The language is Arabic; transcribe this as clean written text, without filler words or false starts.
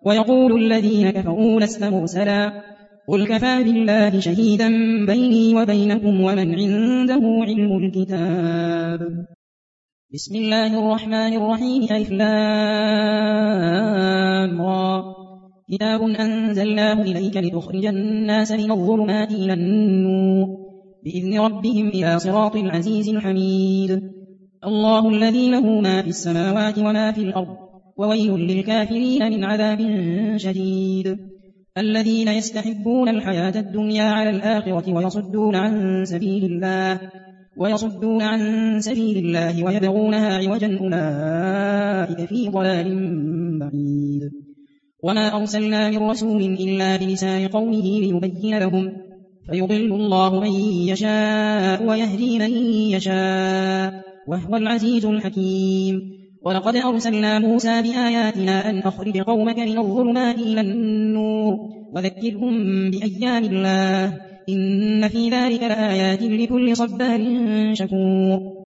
ويقول الذين كفروا لست مرسلا قل كفى بالله شهيدا بيني وبينكم ومن عنده علم الكتاب. بسم الله الرحمن الرحيم. ألف لام را كتاب أنزلناه إليك لتخرج الناس من الظلمات إلى النور بإذن ربهم إلى صراط العزيز الحميد. الله الذي له ما في السماوات وما في الأرض وويل للكافرين من عذاب شديد. الذين يستحبون الحياة الدنيا على الآخرة ويصدون عن سبيل الله ويبغونها عوجا أولئك في ضلال بعيد. وما أرسلنا من رسول إلا بلسان قومه ليبين لهم فيضل الله من يشاء ويهدي من يشاء وهو العزيز الحكيم. ولقد أرسلنا موسى بآياتنا أن أخرج قومك من الظلمات إلى النور وذكرهم بأيام الله إن في ذلك لآيات لكل صبار شكور.